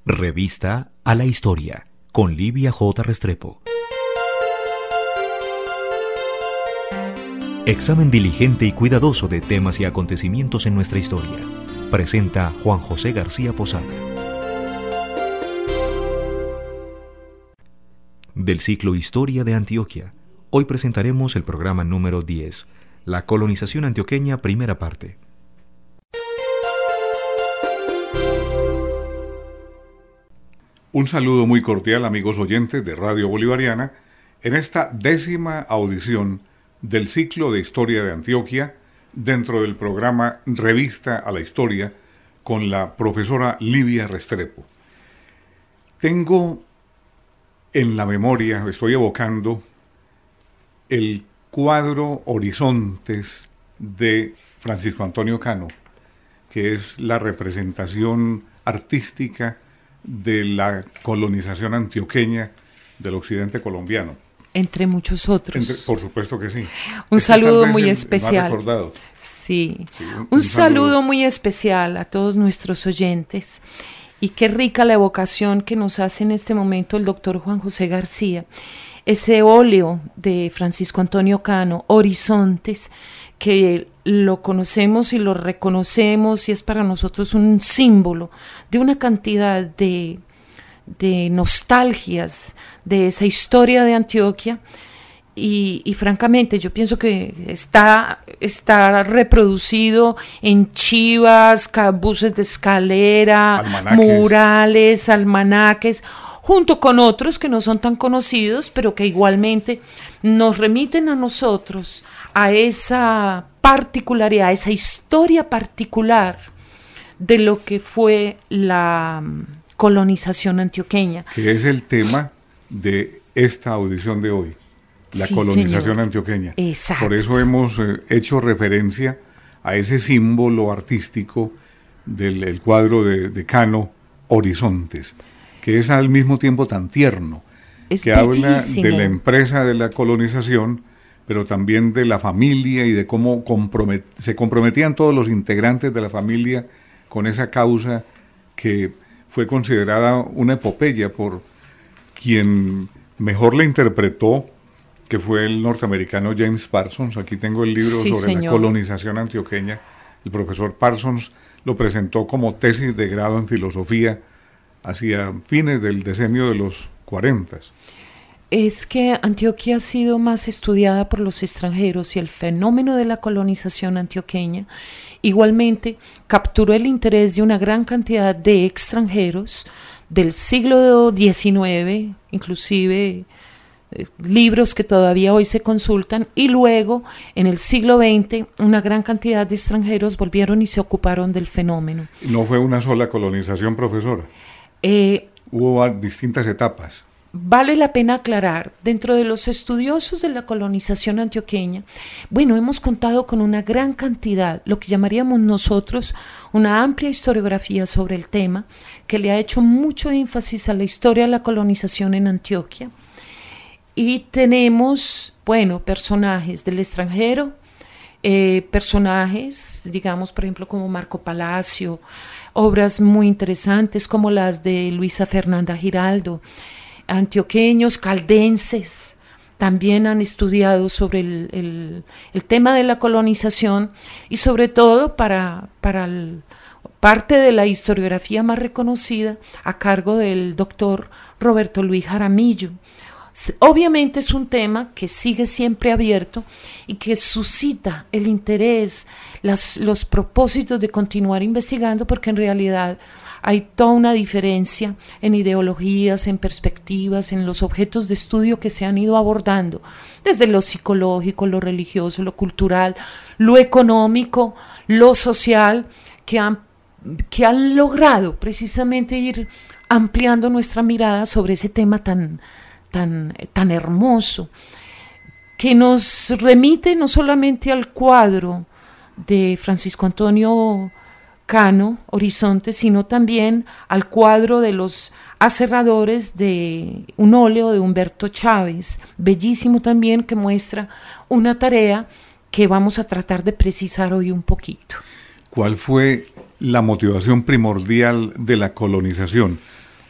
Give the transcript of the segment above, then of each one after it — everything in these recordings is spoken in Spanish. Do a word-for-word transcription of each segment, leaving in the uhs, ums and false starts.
Revista a la Historia, con Livia J. Restrepo. Examen diligente y cuidadoso de temas y acontecimientos en nuestra historia. Presenta Juan José García Posada. Del ciclo Historia de Antioquia, hoy presentaremos el programa número diez, La colonización antioqueña, primera parte. Un saludo muy cordial, amigos oyentes de Radio Bolivariana, en esta décima audición del ciclo de Historia de Antioquia, dentro del programa Revista a la Historia, con la profesora Livia Restrepo. Tengo en la memoria, estoy evocando el cuadro Horizontes de Francisco Antonio Cano, que es la representación artística de la colonización antioqueña del occidente colombiano. Entre muchos otros. Entre, por supuesto que sí. Un este saludo muy el, especial. El sí. sí, un, un, un saludo, saludo muy especial a todos nuestros oyentes. Y qué rica la evocación que nos hace en este momento el doctor Juan José García. Ese óleo de Francisco Antonio Cano, Horizontes, que lo conocemos y lo reconocemos y es para nosotros un símbolo de una cantidad de, de nostalgias de esa historia de Antioquia y, y francamente yo pienso que está, está reproducido en chivas, buses de escalera, almanaques. murales, almanaques, junto con otros que no son tan conocidos, pero que igualmente nos remiten a nosotros a esa particularidad, a esa historia particular de lo que fue la colonización antioqueña. Que es el tema de esta audición de hoy, la sí, colonización señor. antioqueña. Exacto. Por eso hemos eh, hecho referencia a ese símbolo artístico del el cuadro de, de Cano, Horizontes, que es al mismo tiempo tan tierno, es que bellísimo. Habla de la empresa de la colonización, pero también de la familia y de cómo compromet- se comprometían todos los integrantes de la familia con esa causa que fue considerada una epopeya por quien mejor la interpretó, que fue el norteamericano James Parsons. Aquí tengo el libro sí, sobre señor. la colonización antioqueña. El profesor Parsons lo presentó como tesis de grado en filosofía hacia fines del decenio de los cuarentas. Es que Antioquia ha sido más estudiada por los extranjeros y el fenómeno de la colonización antioqueña igualmente capturó el interés de una gran cantidad de extranjeros del siglo diecinueve, inclusive eh, libros que todavía hoy se consultan, y luego en el siglo veinte una gran cantidad de extranjeros volvieron y se ocuparon del fenómeno. No fue una sola colonización, profesora. Eh, Hubo distintas etapas. Vale la pena aclarar, dentro de los estudiosos de la colonización antioqueña, bueno, hemos contado con una gran cantidad, lo que llamaríamos nosotros una amplia historiografía sobre el tema, que le ha hecho mucho énfasis a la historia de la colonización en Antioquia. Y tenemos, bueno, personajes del extranjero, eh, personajes, digamos, por ejemplo, como Marco Palacio, obras muy interesantes como las de Luisa Fernanda Giraldo, antioqueños, caldenses, también han estudiado sobre el, el, el tema de la colonización y sobre todo para, para el, parte de la historiografía más reconocida a cargo del doctor Roberto Luis Jaramillo. Obviamente es un tema que sigue siempre abierto y que suscita el interés, las, los propósitos de continuar investigando, porque en realidad hay toda una diferencia en ideologías, en perspectivas, en los objetos de estudio que se han ido abordando, desde lo psicológico, lo religioso, lo cultural, lo económico, lo social, que han, que han logrado precisamente ir ampliando nuestra mirada sobre ese tema tan, tan, tan hermoso, que nos remite no solamente al cuadro de Francisco Antonio Cano, Horizonte, sino también al cuadro de los aserradores de un óleo de Humberto Chávez, bellísimo también, que muestra una tarea que vamos a tratar de precisar hoy un poquito. ¿Cuál fue la motivación primordial de la colonización?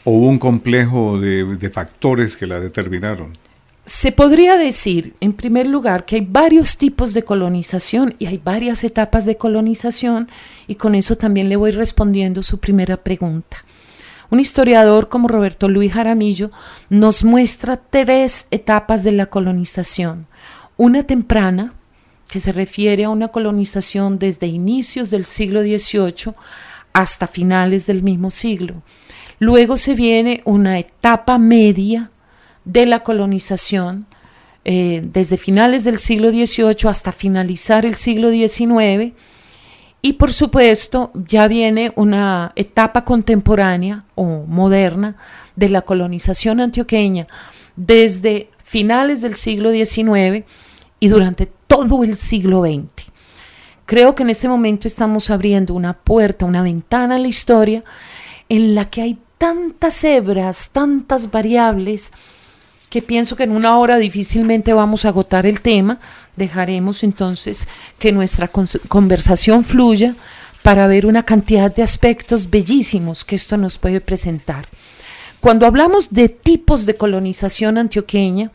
¿O hubo un complejo de, de factores que la determinaron? Se podría decir, en primer lugar, que hay varios tipos de colonización y hay varias etapas de colonización, y con eso también le voy respondiendo su primera pregunta. Un historiador como Roberto Luis Jaramillo nos muestra tres etapas de la colonización. Una temprana, que se refiere a una colonización desde inicios del siglo dieciocho hasta finales del mismo siglo. Luego se viene una etapa media de la colonización, eh, desde finales del siglo dieciocho hasta finalizar el siglo diecinueve, y por supuesto ya viene una etapa contemporánea o moderna de la colonización antioqueña desde finales del siglo diecinueve y durante todo el siglo veinte. Creo que en este momento estamos abriendo una puerta, una ventana a la historia en la que hay tantas hebras, tantas variables, que pienso que en una hora difícilmente vamos a agotar el tema. Dejaremos entonces que nuestra conversación fluya para ver una cantidad de aspectos bellísimos que esto nos puede presentar. Cuando hablamos de tipos de colonización antioqueña,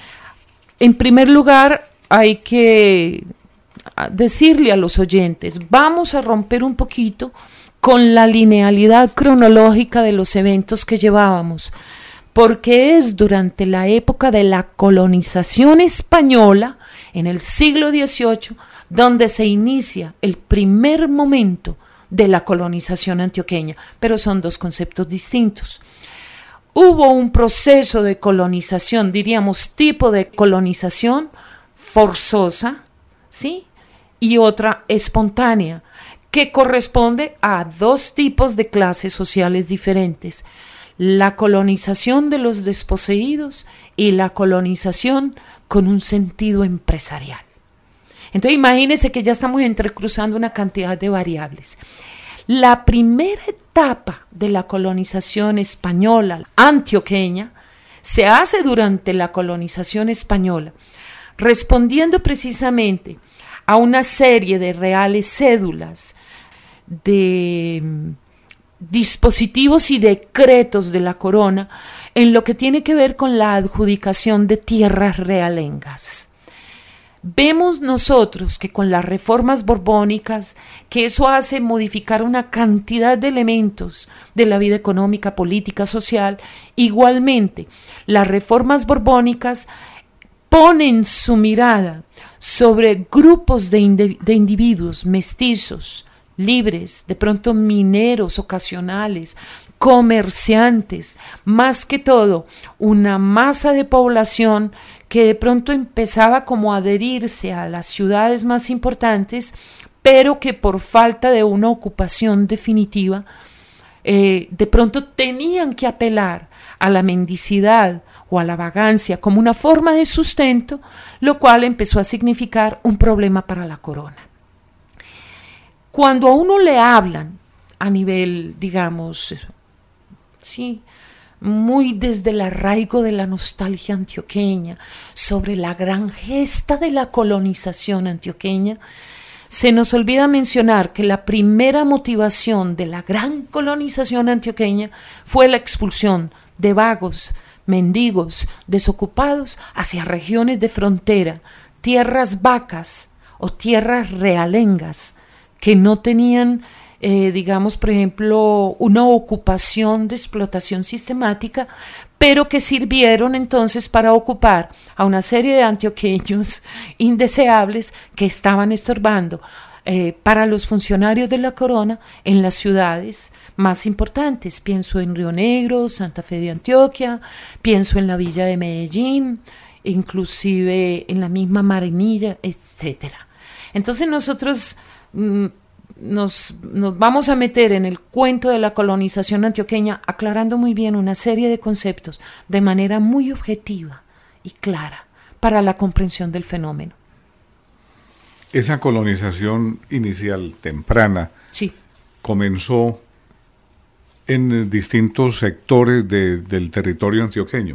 en primer lugar hay que decirle a los oyentes, vamos a romper un poquito con la linealidad cronológica de los eventos que llevábamos, porque es durante la época de la colonización española, en el siglo dieciocho, donde se inicia el primer momento de la colonización antioqueña, pero son dos conceptos distintos. Hubo un proceso de colonización, diríamos tipo de colonización forzosa, ¿sí? Y otra espontánea, que corresponde a dos tipos de clases sociales diferentes: la colonización de los desposeídos y la colonización con un sentido empresarial. Entonces imagínense que ya estamos entrecruzando una cantidad de variables. La primera etapa de la colonización española antioqueña se hace durante la colonización española, respondiendo precisamente a una serie de reales cédulas, de dispositivos y decretos de la corona en lo que tiene que ver con la adjudicación de tierras realengas. Vemos nosotros que con las reformas borbónicas, que eso hace modificar una cantidad de elementos de la vida económica, política, social, igualmente las reformas borbónicas ponen su mirada sobre grupos de, indi- de individuos mestizos, libres, de pronto mineros ocasionales, comerciantes, más que todo una masa de población que de pronto empezaba como a adherirse a las ciudades más importantes, pero que por falta de una ocupación definitiva, eh, de pronto tenían que apelar a la mendicidad o a la vagancia como una forma de sustento, lo cual empezó a significar un problema para la corona. Cuando a uno le hablan a nivel, digamos, sí, muy desde el arraigo de la nostalgia antioqueña, sobre la gran gesta de la colonización antioqueña, se nos olvida mencionar que la primera motivación de la gran colonización antioqueña fue la expulsión de vagos, mendigos, desocupados hacia regiones de frontera, tierras vacas o tierras realengas, que no tenían, eh, digamos, por ejemplo, una ocupación de explotación sistemática, pero que sirvieron entonces para ocupar a una serie de antioqueños indeseables que estaban estorbando eh, para los funcionarios de la corona en las ciudades más importantes. Pienso en Río Negro, Santa Fe de Antioquia, pienso en la villa de Medellín, inclusive en la misma Marinilla, etcétera. Entonces nosotros Nos, nos vamos a meter en el cuento de la colonización antioqueña aclarando muy bien una serie de conceptos de manera muy objetiva y clara para la comprensión del fenómeno. Esa colonización inicial, temprana, sí, comenzó en distintos sectores de, del territorio antioqueño.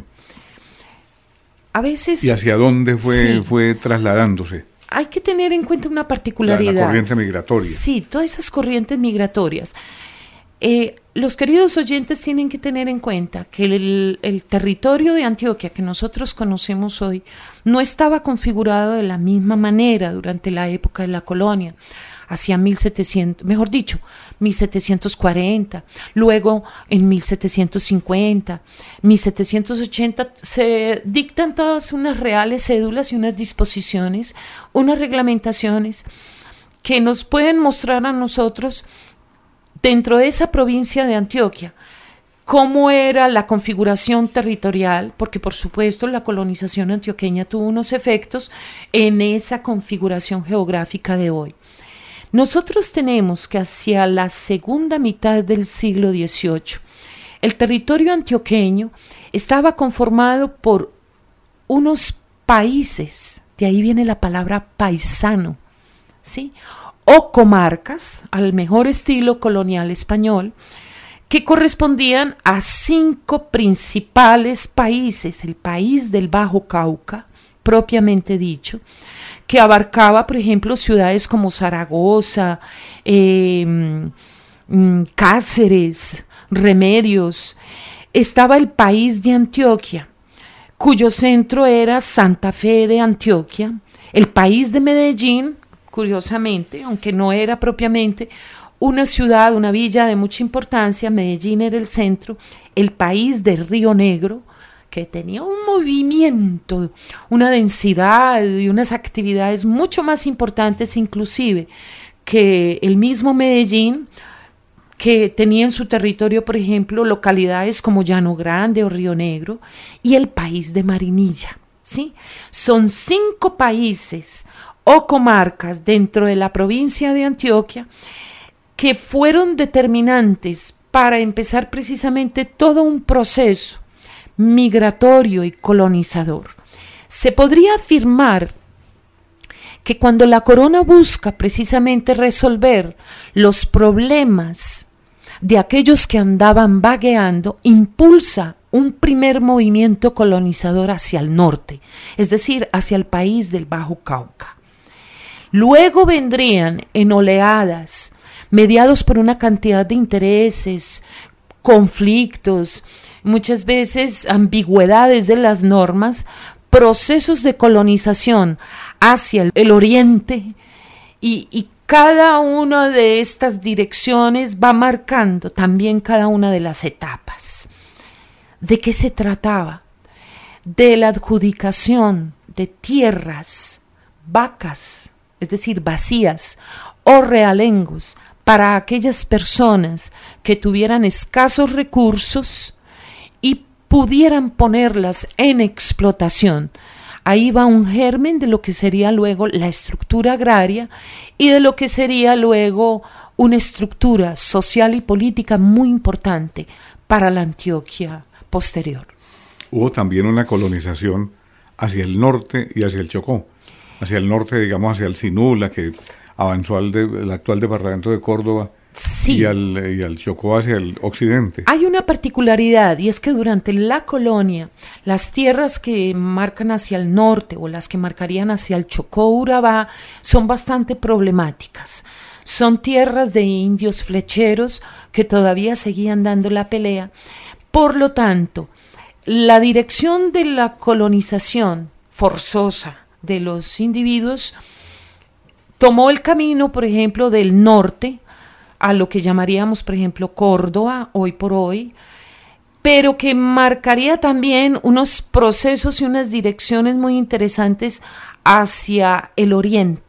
A veces... ¿Y hacia dónde fue, sí. fue trasladándose? Hay que tener en cuenta una particularidad. La, la corriente migratoria. Sí, todas esas corrientes migratorias. Eh, los queridos oyentes tienen que tener en cuenta que el, el territorio de Antioquia que nosotros conocemos hoy no estaba configurado de la misma manera durante la época de la colonia, hacia mil setecientos, mejor dicho, mil setecientos cuarenta, luego en mil setecientos cincuenta, mil setecientos ochenta se dictan todas unas reales cédulas y unas disposiciones, unas reglamentaciones que nos pueden mostrar a nosotros dentro de esa provincia de Antioquia cómo era la configuración territorial, porque por supuesto la colonización antioqueña tuvo unos efectos en esa configuración geográfica de hoy. Nosotros tenemos que hacia la segunda mitad del siglo dieciocho, el territorio antioqueño estaba conformado por unos países, de ahí viene la palabra paisano, ¿sí?, o comarcas, al mejor estilo colonial español, que correspondían a cinco principales países, el país del Bajo Cauca, propiamente dicho, que abarcaba, por ejemplo, ciudades como Zaragoza, eh, Cáceres, Remedios. Estaba el país de Antioquia, cuyo centro era Santa Fe de Antioquia, el país de Medellín, curiosamente, aunque no era propiamente una ciudad, una villa de mucha importancia, Medellín era el centro, el país de Río Negro, que tenía un movimiento, una densidad y unas actividades mucho más importantes inclusive que el mismo Medellín, que tenía en su territorio, por ejemplo, localidades como Llano Grande o Río Negro, y el país de Marinilla, ¿sí? Son cinco países o comarcas dentro de la provincia de Antioquia que fueron determinantes para empezar precisamente todo un proceso migratorio y colonizador. Se podría afirmar que cuando la corona busca precisamente resolver los problemas de aquellos que andaban vagueando, impulsa un primer movimiento colonizador hacia el norte, es decir, hacia el país del Bajo Cauca. Luego vendrían en oleadas, mediados por una cantidad de intereses, conflictos, muchas veces ambigüedades de las normas, procesos de colonización hacia el, el oriente y, y cada una de estas direcciones va marcando también cada una de las etapas. ¿De qué se trataba? De la adjudicación de tierras, vacas, es decir, vacías o realengos para aquellas personas que tuvieran escasos recursos y pudieran ponerlas en explotación. Ahí va un germen de lo que sería luego la estructura agraria y de lo que sería luego una estructura social y política muy importante para la Antioquia posterior. Hubo también una colonización hacia el norte y hacia el Chocó. Hacia el norte, digamos, hacia el Sinú, la que avanzó al de, el actual departamento de Córdoba, sí. y, al, y al Chocó hacia el occidente. Hay una particularidad, y es que durante la colonia, las tierras que marcan hacia el norte o las que marcarían hacia el Chocó, Urabá, son bastante problemáticas. Son tierras de indios flecheros que todavía seguían dando la pelea. Por lo tanto, la dirección de la colonización forzosa de los individuos tomó el camino, por ejemplo, del norte a lo que llamaríamos, por ejemplo, Córdoba, hoy por hoy, pero que marcaría también unos procesos y unas direcciones muy interesantes hacia el oriente.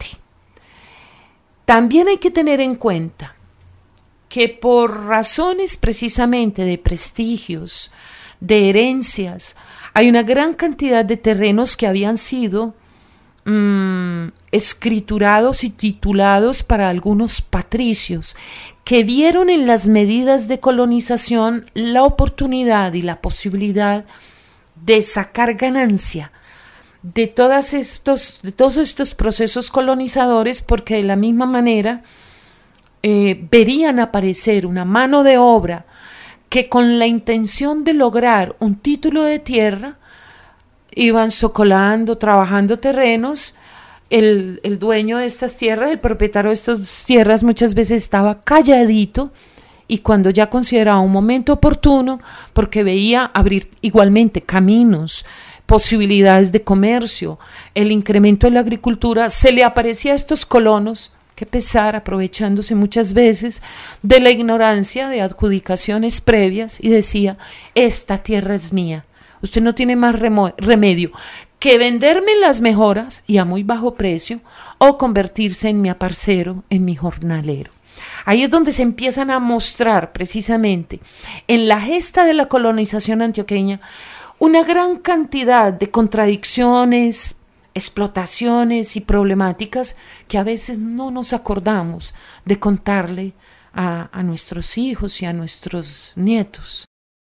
También hay que tener en cuenta que por razones precisamente de prestigios, de herencias, hay una gran cantidad de terrenos que habían sido mmm, escriturados y titulados para algunos patricios que vieron en las medidas de colonización la oportunidad y la posibilidad de sacar ganancia de, todas estos, de todos estos procesos colonizadores, porque de la misma manera eh, verían aparecer una mano de obra que con la intención de lograr un título de tierra iban socolando, trabajando terrenos. El, el dueño de estas tierras, el propietario de estas tierras muchas veces estaba calladito y cuando ya consideraba un momento oportuno, porque veía abrir igualmente caminos, posibilidades de comercio, el incremento de la agricultura, se le aparecía a estos colonos, que pesar, aprovechándose muchas veces de la ignorancia de adjudicaciones previas, y decía, esta tierra es mía, usted no tiene más remo- remedio que venderme las mejoras y a muy bajo precio, o convertirse en mi aparcero, en mi jornalero. Ahí es donde se empiezan a mostrar precisamente en la gesta de la colonización antioqueña una gran cantidad de contradicciones, explotaciones y problemáticas que a veces no nos acordamos de contarle a, a nuestros hijos y a nuestros nietos.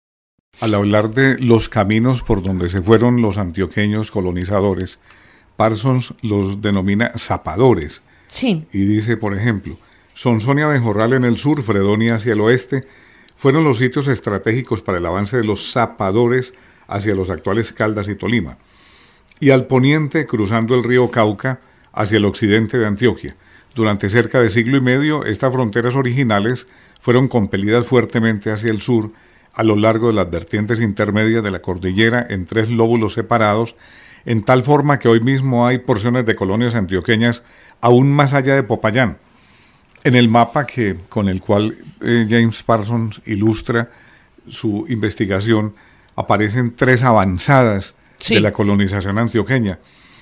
Al hablar de los caminos por donde se fueron los antioqueños colonizadores, Parsons los denomina zapadores. Sí. Y dice, por ejemplo, Sonsonia Bejorral en el sur, Fredonia hacia el oeste, fueron los sitios estratégicos para el avance de los zapadores hacia los actuales Caldas y Tolima, y al poniente, cruzando el río Cauca, hacia el occidente de Antioquia. Durante cerca de siglo y medio, estas fronteras originales fueron compelidas fuertemente hacia el sur, a lo largo de las vertientes intermedias de la cordillera, en tres lóbulos separados, en tal forma que hoy mismo hay porciones de colonias antioqueñas aún más allá de Popayán. En el mapa que, con el cual eh, James Parsons ilustra su investigación, aparecen tres avanzadas sí. de la colonización antioqueña.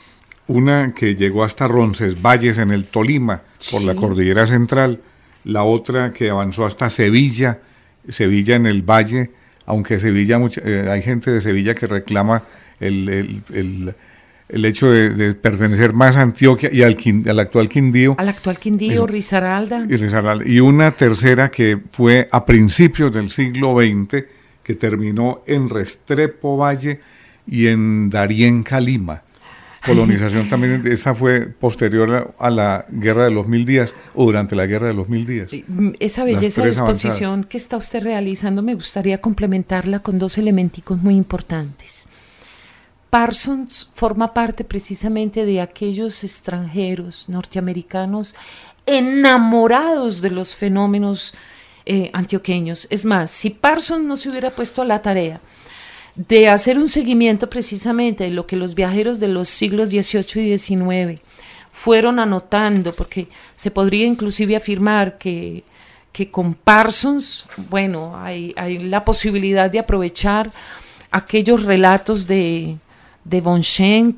Una que llegó hasta Roncesvalles en el Tolima, por sí. la cordillera central, la otra que avanzó hasta Sevilla, Sevilla en el valle, aunque Sevilla mucha, eh, hay gente de Sevilla que reclama el, el, el, el hecho de, de pertenecer más a Antioquia y al, al actual Quindío. Al actual Quindío, Risaralda. Y Risaralda. Y una tercera que fue a principios del siglo veinte, que terminó en Restrepo Valle y en Darién, Calima. Colonización también, esta fue posterior a, a la Guerra de los Mil Días, o durante la Guerra de los Mil Días. Esa belleza de exposición avanzadas. Que está usted realizando, me gustaría complementarla con dos elementicos muy importantes. Parsons forma parte precisamente de aquellos extranjeros norteamericanos enamorados de los fenómenos eh, antioqueños. Es más, si Parsons no se hubiera puesto a la tarea de hacer un seguimiento precisamente de lo que los viajeros de los siglos dieciocho y diecinueve fueron anotando, porque se podría inclusive afirmar que, que con Parsons, bueno, hay, hay la posibilidad de aprovechar aquellos relatos de, de von Schenk,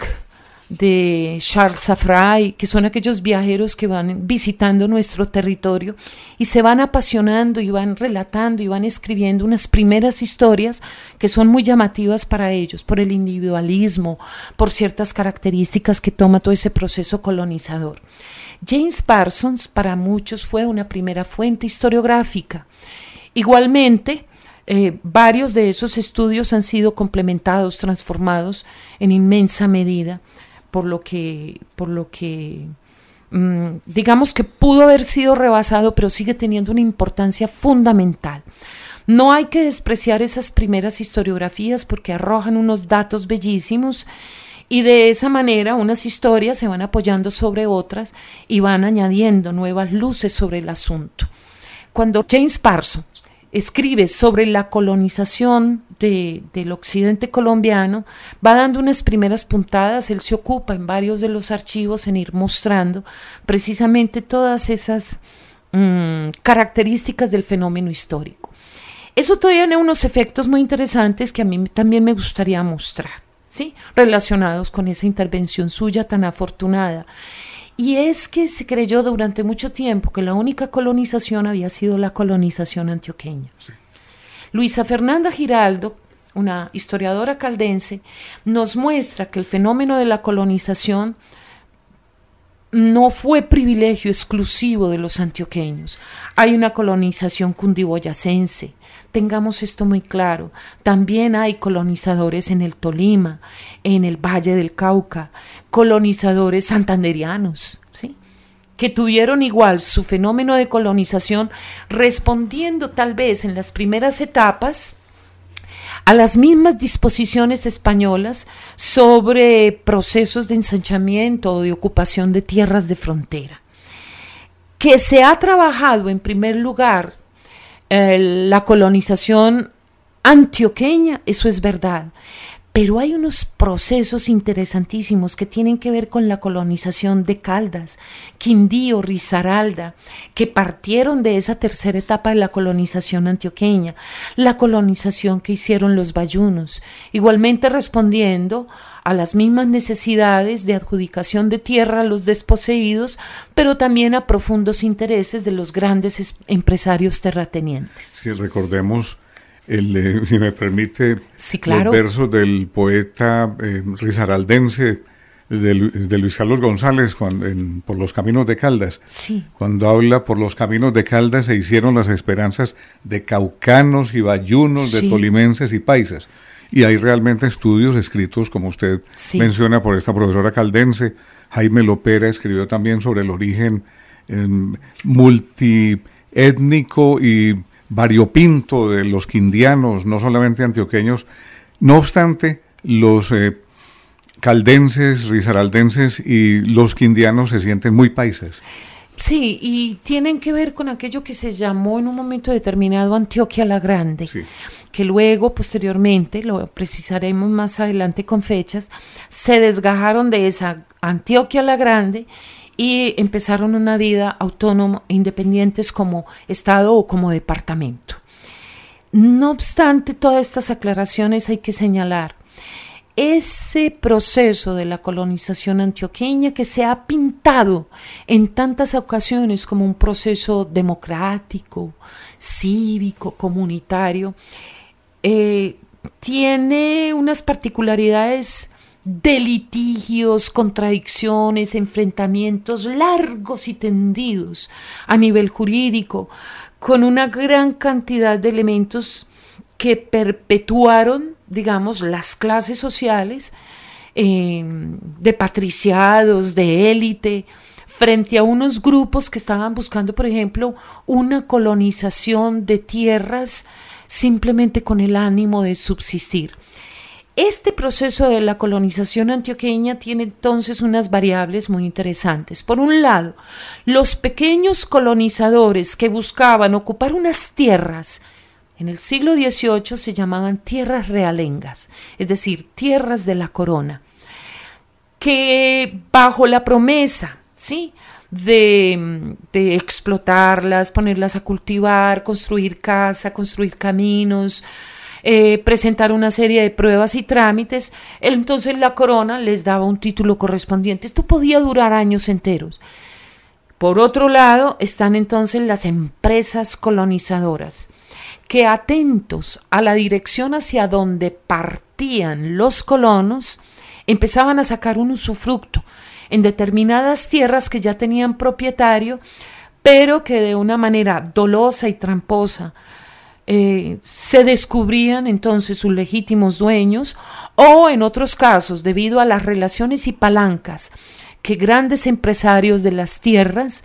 de Charles Safray, que son aquellos viajeros que van visitando nuestro territorio y se van apasionando y van relatando y van escribiendo unas primeras historias que son muy llamativas para ellos, por el individualismo, por ciertas características que toma todo ese proceso colonizador. James Parsons para muchos fue una primera fuente historiográfica. Igualmente, Eh, varios de esos estudios han sido complementados, transformados en inmensa medida, por lo que, por lo que mmm, digamos que pudo haber sido rebasado, pero sigue teniendo una importancia fundamental. No hay que despreciar esas primeras historiografías porque arrojan unos datos bellísimos y de esa manera unas historias se van apoyando sobre otras y van añadiendo nuevas luces sobre el asunto. Cuando James Parsons escribe sobre la colonización de, del occidente colombiano, va dando unas primeras puntadas, él se ocupa en varios de los archivos en ir mostrando precisamente todas esas mmm, características del fenómeno histórico. Eso tiene unos efectos muy interesantes que a mí también me gustaría mostrar, ¿sí? Relacionados con esa intervención suya tan afortunada. Y es que se creyó durante mucho tiempo que la única colonización había sido la colonización antioqueña. Sí. Luisa Fernanda Giraldo, una historiadora caldense, nos muestra que el fenómeno de la colonización no fue privilegio exclusivo de los antioqueños. Hay una colonización cundiboyacense, tengamos esto muy claro. También hay colonizadores en el Tolima, en el Valle del Cauca, colonizadores santanderianos, ¿sí? Que tuvieron igual su fenómeno de colonización, respondiendo tal vez en las primeras etapas a las mismas disposiciones españolas sobre procesos de ensanchamiento o de ocupación de tierras de frontera. Que se ha trabajado en primer lugar eh, la colonización antioqueña, eso es verdad. Pero hay unos procesos interesantísimos que tienen que ver con la colonización de Caldas, Quindío, Risaralda, que partieron de esa tercera etapa de la colonización antioqueña, la colonización que hicieron los bayunos, igualmente respondiendo a las mismas necesidades de adjudicación de tierra a los desposeídos, pero también a profundos intereses de los grandes empresarios terratenientes. Si recordemos... El, eh, si me permite, sí, claro. Los versos del poeta eh, risaraldense de, de Luis Carlos González cuando, en, por los caminos de Caldas. Sí. Cuando habla por los caminos de Caldas se hicieron las esperanzas de caucanos y bayunos, sí. de tolimenses y paisas. Y hay realmente estudios escritos, como usted sí. menciona, por esta profesora caldense. Jaime Lopera escribió también sobre el origen eh, multiétnico y variopinto de los quindianos, no solamente antioqueños. No obstante, los eh, caldenses, risaraldenses y los quindianos se sienten muy paisas. Sí, y tienen que ver con aquello que se llamó en un momento determinado Antioquia la Grande, sí. que luego, posteriormente, lo precisaremos más adelante con fechas, se desgajaron de esa Antioquia la Grande y empezaron una vida autónoma, independientes como Estado o como departamento. No obstante todas estas aclaraciones, hay que señalar ese proceso de la colonización antioqueña que se ha pintado en tantas ocasiones como un proceso democrático, cívico, comunitario, eh, tiene unas particularidades de litigios, contradicciones, enfrentamientos largos y tendidos a nivel jurídico, con una gran cantidad de elementos que perpetuaron, digamos, las clases sociales eh, de patriciados, de élite, frente a unos grupos que estaban buscando, por ejemplo, una colonización de tierras simplemente con el ánimo de subsistir. Este proceso de la colonización antioqueña tiene entonces unas variables muy interesantes. Por un lado, los pequeños colonizadores que buscaban ocupar unas tierras, en el siglo dieciocho se llamaban tierras realengas, es decir, tierras de la corona, que bajo la promesa, ¿sí?, de, de explotarlas, ponerlas a cultivar, construir casa, construir caminos, Eh, presentar una serie de pruebas y trámites, entonces la corona les daba un título correspondiente. Esto podía durar años enteros. Por otro lado, están entonces las empresas colonizadoras, que atentos a la dirección hacia donde partían los colonos, empezaban a sacar un usufructo en determinadas tierras que ya tenían propietario, pero que de una manera dolosa y tramposa Eh, se descubrían entonces sus legítimos dueños, o en otros casos, debido a las relaciones y palancas que grandes empresarios de las tierras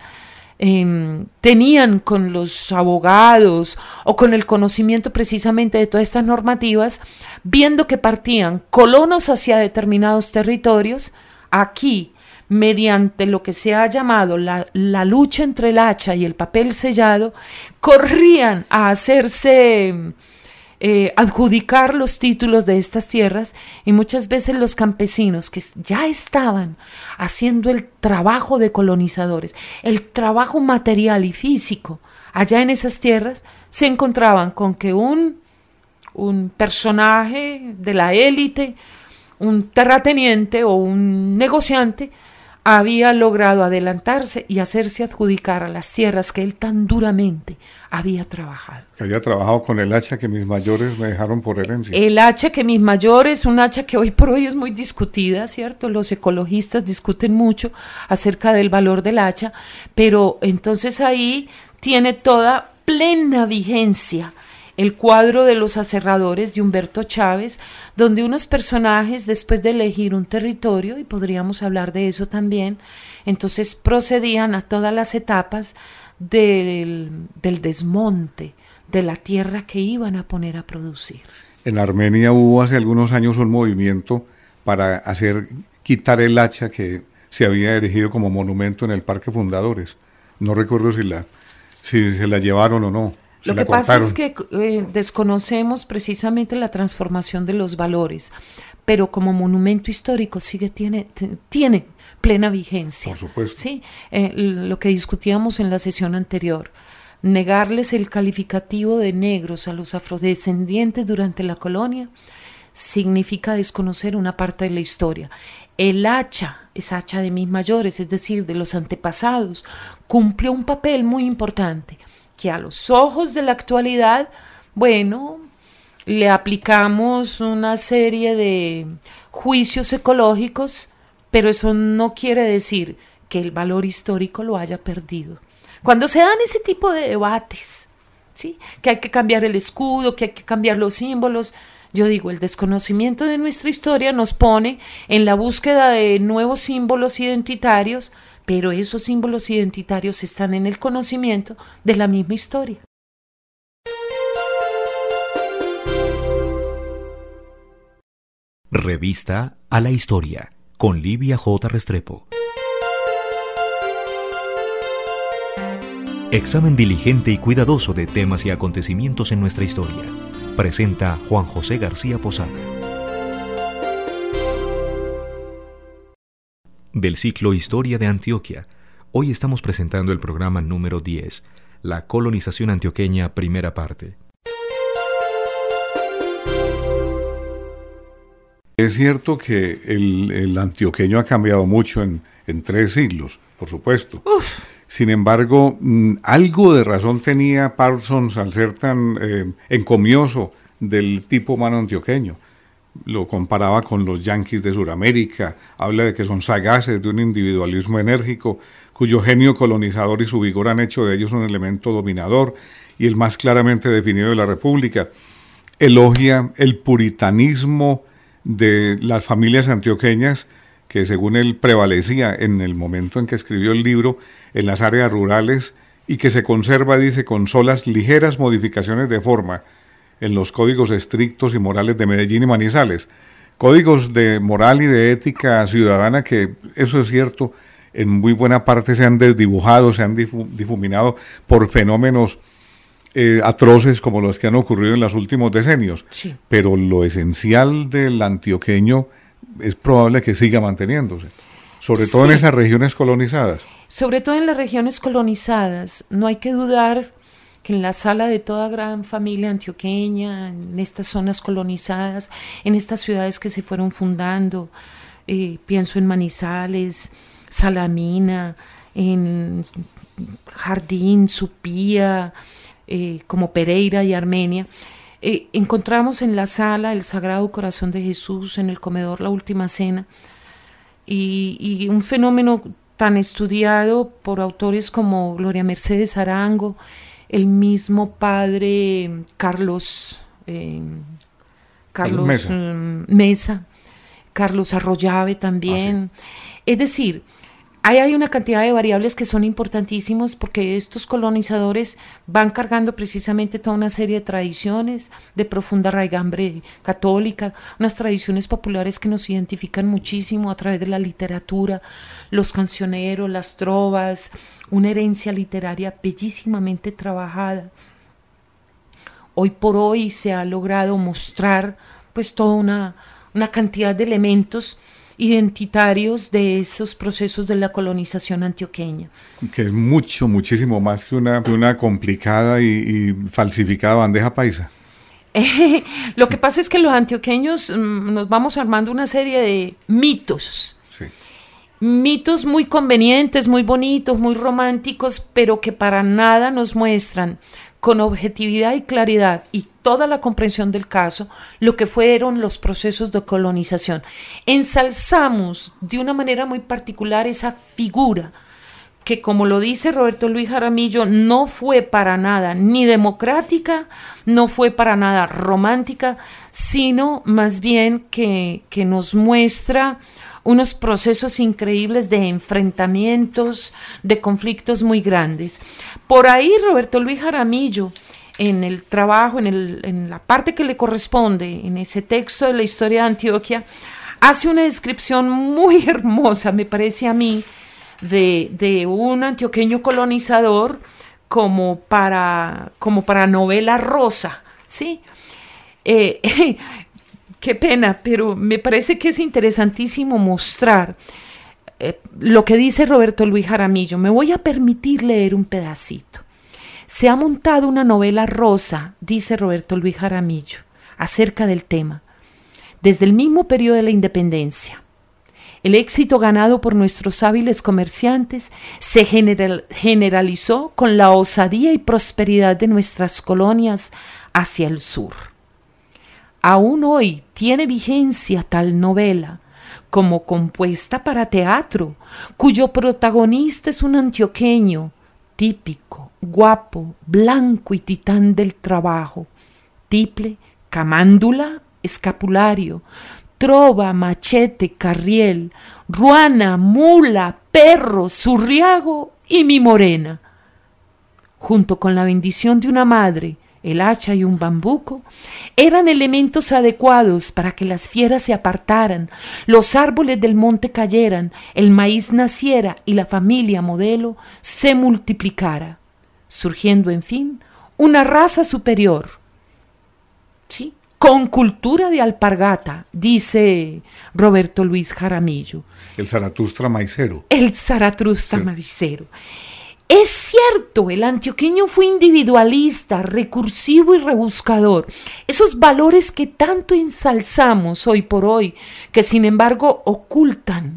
eh, tenían con los abogados o con el conocimiento precisamente de todas estas normativas, viendo que partían colonos hacia determinados territorios, aquí, mediante lo que se ha llamado la, la lucha entre el hacha y el papel sellado, corrían a hacerse eh, adjudicar los títulos de estas tierras, y muchas veces los campesinos que ya estaban haciendo el trabajo de colonizadores, el trabajo material y físico allá en esas tierras, se encontraban con que un, un personaje de la élite, un terrateniente o un negociante, había logrado adelantarse y hacerse adjudicar a las tierras que él tan duramente había trabajado. Que había trabajado con el hacha que mis mayores me dejaron por herencia. El hacha que mis mayores, un hacha que hoy por hoy es muy discutida, ¿cierto? Los ecologistas discuten mucho acerca del valor del hacha, pero entonces ahí tiene toda plena vigencia el cuadro de los aserradores de Humberto Chávez, donde unos personajes, después de elegir un territorio, y podríamos hablar de eso también, entonces procedían a todas las etapas del, del desmonte de la tierra que iban a poner a producir. En Armenia hubo hace algunos años un movimiento para hacer quitar el hacha que se había erigido como monumento en el Parque Fundadores. No recuerdo si, la, si se la llevaron o no. Lo que pasa es que eh, desconocemos precisamente la transformación de los valores, pero como monumento histórico sigue tiene, t- tiene plena vigencia. Por supuesto. ¿Sí? Eh, lo que discutíamos en la sesión anterior, negarles el calificativo de negros a los afrodescendientes durante la colonia significa desconocer una parte de la historia. El hacha, esa hacha de mis mayores, es decir, de los antepasados, cumplió un papel muy importante, que a los ojos de la actualidad, bueno, le aplicamos una serie de juicios ecológicos, pero eso no quiere decir que el valor histórico lo haya perdido. Cuando se dan ese tipo de debates, ¿sí?, que hay que cambiar el escudo, que hay que cambiar los símbolos, yo digo, el desconocimiento de nuestra historia nos pone en la búsqueda de nuevos símbolos identitarios, pero esos símbolos identitarios están en el conocimiento de la misma historia. Revista a la Historia, con Livia J. Restrepo. Examen diligente y cuidadoso de temas y acontecimientos en nuestra historia. Presenta Juan José García Posada. Del ciclo Historia de Antioquia, hoy estamos presentando el programa número diez, La colonización antioqueña, primera parte. Es cierto que el, el antioqueño ha cambiado mucho en, en tres siglos, por supuesto. Uf. Sin embargo, mmm, algo de razón tenía Parsons al ser tan eh, encomioso del tipo humano antioqueño. Lo comparaba con los yanquis de Sudamérica, habla de que son sagaces, de un individualismo enérgico, cuyo genio colonizador y su vigor han hecho de ellos un elemento dominador y el más claramente definido de la República. Elogia el puritanismo de las familias antioqueñas, que según él prevalecía en el momento en que escribió el libro en las áreas rurales y que se conserva, dice, con solas ligeras modificaciones de forma en los códigos estrictos y morales de Medellín y Manizales. Códigos de moral y de ética ciudadana que, eso es cierto, en muy buena parte se han desdibujado, se han difu- difuminado por fenómenos eh, atroces como los que han ocurrido en los últimos decenios. Sí. Pero lo esencial del antioqueño es probable que siga manteniéndose, sobre todo sí. en esas regiones colonizadas. Sobre todo en las regiones colonizadas, no hay que dudar que en la sala de toda gran familia antioqueña, en estas zonas colonizadas, en estas ciudades que se fueron fundando, eh, pienso en Manizales, Salamina, en Jardín, Supía, eh, como Pereira y Armenia, Eh, encontramos en la sala el Sagrado Corazón de Jesús, en el comedor la Última Cena, y, y un fenómeno tan estudiado por autores como Gloria Mercedes Arango, el mismo padre Carlos, eh, Carlos Mesa. Um, Mesa, Carlos Arroyave también. Ah, sí. Es decir, Ahí hay una cantidad de variables que son importantísimos porque estos colonizadores van cargando precisamente toda una serie de tradiciones de profunda raigambre católica, unas tradiciones populares que nos identifican muchísimo a través de la literatura, los cancioneros, las trovas, una herencia literaria bellísimamente trabajada. Hoy por hoy se ha logrado mostrar pues toda una, una cantidad de elementos identitarios de esos procesos de la colonización antioqueña. Que es mucho, muchísimo más que una, una complicada y, y falsificada bandeja paisa. Eh, lo sí. que pasa es que los antioqueños mmm, nos vamos armando una serie de mitos. Sí. Mitos muy convenientes, muy bonitos, muy románticos, pero que para nada nos muestran con objetividad y claridad y toda la comprensión del caso, lo que fueron los procesos de colonización. Ensalzamos de una manera muy particular esa figura que, como lo dice Roberto Luis Jaramillo, no fue para nada ni democrática, no fue para nada romántica, sino más bien que, que nos muestra unos procesos increíbles de enfrentamientos, de conflictos muy grandes. Por ahí Roberto Luis Jaramillo, en el trabajo, en, el, en la parte que le corresponde, en ese texto de la historia de Antioquia, hace una descripción muy hermosa, me parece a mí, de, de un antioqueño colonizador como para, como para novela rosa, ¿sí? Eh, qué pena, pero me parece que es interesantísimo mostrar eh, lo que dice Roberto Luis Jaramillo. Me voy a permitir leer un pedacito. Se ha montado una novela rosa, dice Roberto Luis Jaramillo, acerca del tema, desde el mismo periodo de la independencia. El éxito ganado por nuestros hábiles comerciantes se general, generalizó con la osadía y prosperidad de nuestras colonias hacia el sur. Aún hoy tiene vigencia tal novela, como compuesta para teatro, cuyo protagonista es un antioqueño típico, guapo, blanco y titán del trabajo, tiple, camándula, escapulario, trova, machete, carriel, ruana, mula, perro, zurriago y mi morena. Junto con la bendición de una madre, el hacha y un bambuco, eran elementos adecuados para que las fieras se apartaran, los árboles del monte cayeran, el maíz naciera y la familia modelo se multiplicara, surgiendo, en fin, una raza superior, ¿sí?, con cultura de alpargata, dice Roberto Luis Jaramillo. El Zaratustra maicero. El Zaratustra Sí. maicero. Es cierto, el antioqueño fue individualista, recursivo y rebuscador. Esos valores que tanto ensalzamos hoy por hoy, que sin embargo ocultan